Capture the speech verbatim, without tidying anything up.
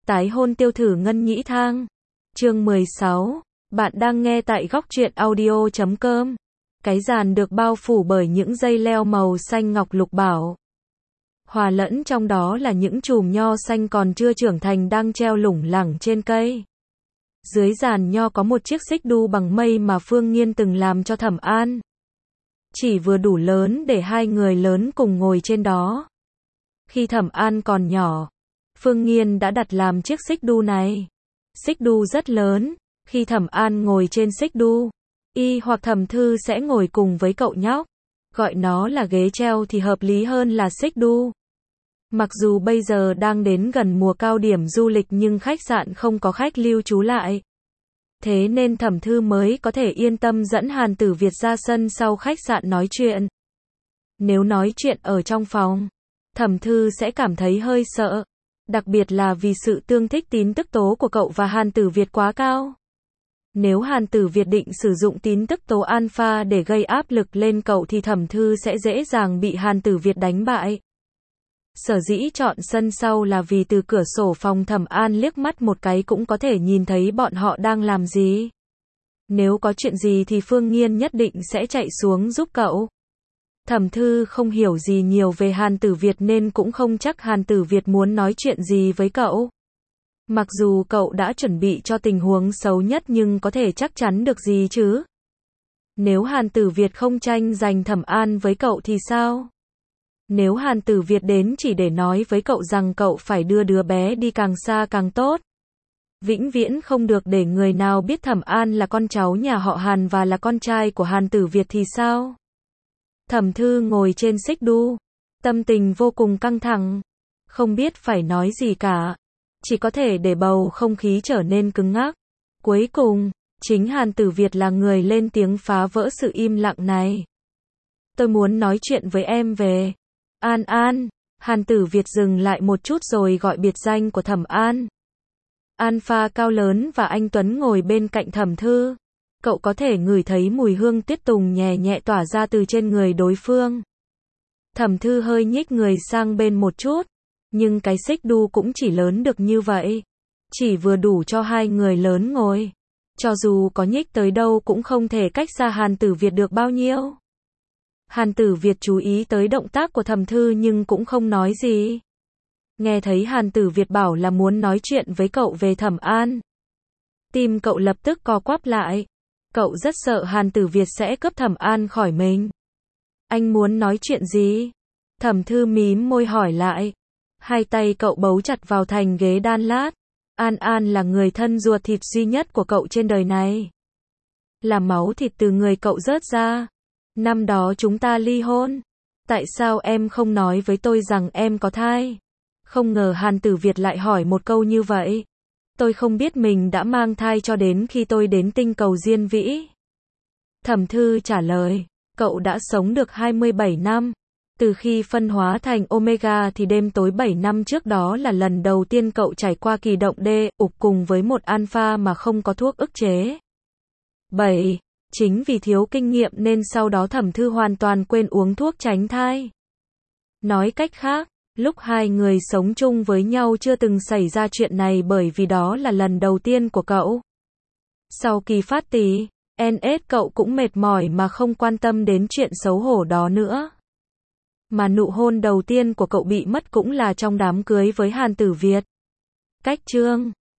Tái hôn tiêu thử ngân nhĩ thang. Chương mười sáu. Bạn đang nghe tại góc truyện audio chấm com. Cái giàn được bao phủ bởi những dây leo màu xanh ngọc lục bảo. Hòa lẫn trong đó là những chùm nho xanh còn chưa trưởng thành đang treo lủng lẳng trên cây. Dưới giàn nho có một chiếc xích đu bằng mây mà Phương Nghiên từng làm cho Thẩm An. Chỉ vừa đủ lớn để hai người lớn cùng ngồi trên đó. Khi Thẩm An còn nhỏ, Phương Nghiên đã đặt làm chiếc xích đu này. Xích đu rất lớn, khi Thẩm An ngồi trên xích đu, y hoặc Thẩm Thư sẽ ngồi cùng với cậu nhóc. Gọi nó là ghế treo thì hợp lý hơn là xích đu. Mặc dù bây giờ đang đến gần mùa cao điểm du lịch nhưng khách sạn không có khách lưu trú lại. Thế nên Thẩm Thư mới có thể yên tâm dẫn Hàn Tử Việt ra sân sau khách sạn nói chuyện. Nếu nói chuyện ở trong phòng, Thẩm Thư sẽ cảm thấy hơi sợ. Đặc biệt là vì sự tương thích tín tức tố của cậu và Hàn Tử Việt quá cao. Nếu Hàn Tử Việt định sử dụng tín tức tố alpha để gây áp lực lên cậu thì Thẩm Thư sẽ dễ dàng bị Hàn Tử Việt đánh bại. Sở dĩ chọn sân sau là vì từ cửa sổ phòng Thẩm An liếc mắt một cái cũng có thể nhìn thấy bọn họ đang làm gì. Nếu có chuyện gì thì Phương Nghiên nhất định sẽ chạy xuống giúp cậu. Thẩm Thư không hiểu gì nhiều về Hàn Tử Việt nên cũng không chắc Hàn Tử Việt muốn nói chuyện gì với cậu. Mặc dù cậu đã chuẩn bị cho tình huống xấu nhất nhưng có thể chắc chắn được gì chứ? Nếu Hàn Tử Việt không tranh giành Thẩm An với cậu thì sao? Nếu Hàn Tử Việt đến chỉ để nói với cậu rằng cậu phải đưa đứa bé đi càng xa càng tốt. Vĩnh viễn không được để người nào biết Thẩm An là con cháu nhà họ Hàn và là con trai của Hàn Tử Việt thì sao? Thẩm Thư ngồi trên xích đu, tâm tình vô cùng căng thẳng, không biết phải nói gì cả, chỉ có thể để bầu không khí trở nên cứng ngắc. Cuối cùng, chính Hàn Tử Việt là người lên tiếng phá vỡ sự im lặng này. Tôi muốn nói chuyện với em về An An. Hàn Tử Việt dừng lại một chút rồi gọi biệt danh của Thẩm An. Alpha cao lớn và anh Tuấn ngồi bên cạnh Thẩm Thư. Cậu có thể ngửi thấy mùi hương tuyết tùng nhẹ nhẹ tỏa ra từ trên người đối phương. Thẩm Thư hơi nhích người sang bên một chút, nhưng cái xích đu cũng chỉ lớn được như vậy. Chỉ vừa đủ cho hai người lớn ngồi. Cho dù có nhích tới đâu cũng không thể cách xa Hàn Tử Việt được bao nhiêu. Hàn Tử Việt chú ý tới động tác của Thẩm Thư nhưng cũng không nói gì. Nghe thấy Hàn Tử Việt bảo là muốn nói chuyện với cậu về Thẩm An, tim cậu lập tức co quắp lại. Cậu rất sợ Hàn Tử Việt sẽ cướp Thẩm An khỏi mình. Anh muốn nói chuyện gì? Thẩm Thư mím môi hỏi lại. Hai tay cậu bấu chặt vào thành ghế đan lát. An An là người thân ruột thịt duy nhất của cậu trên đời này. Là máu thịt từ người cậu rớt ra. Năm đó chúng ta ly hôn. Tại sao em không nói với tôi rằng em có thai? Không ngờ Hàn Tử Việt lại hỏi một câu như vậy. Tôi không biết mình đã mang thai cho đến khi tôi đến tinh cầu Diên Vĩ. Thẩm Thư trả lời, cậu đã sống được hai mươi bảy năm. Từ khi phân hóa thành Omega thì đêm tối bảy năm trước đó là lần đầu tiên cậu trải qua kỳ động đê ục cùng với một alpha mà không có thuốc ức chế. bảy. Chính vì thiếu kinh nghiệm nên sau đó Thẩm Thư hoàn toàn quên uống thuốc tránh thai. Nói cách khác, lúc hai người sống chung với nhau chưa từng xảy ra chuyện này bởi vì đó là lần đầu tiên của cậu. Sau kỳ phát tí, en ét cậu cũng mệt mỏi mà không quan tâm đến chuyện xấu hổ đó nữa. Mà nụ hôn đầu tiên của cậu bị mất cũng là trong đám cưới với Hàn Tử Việt. Cách chương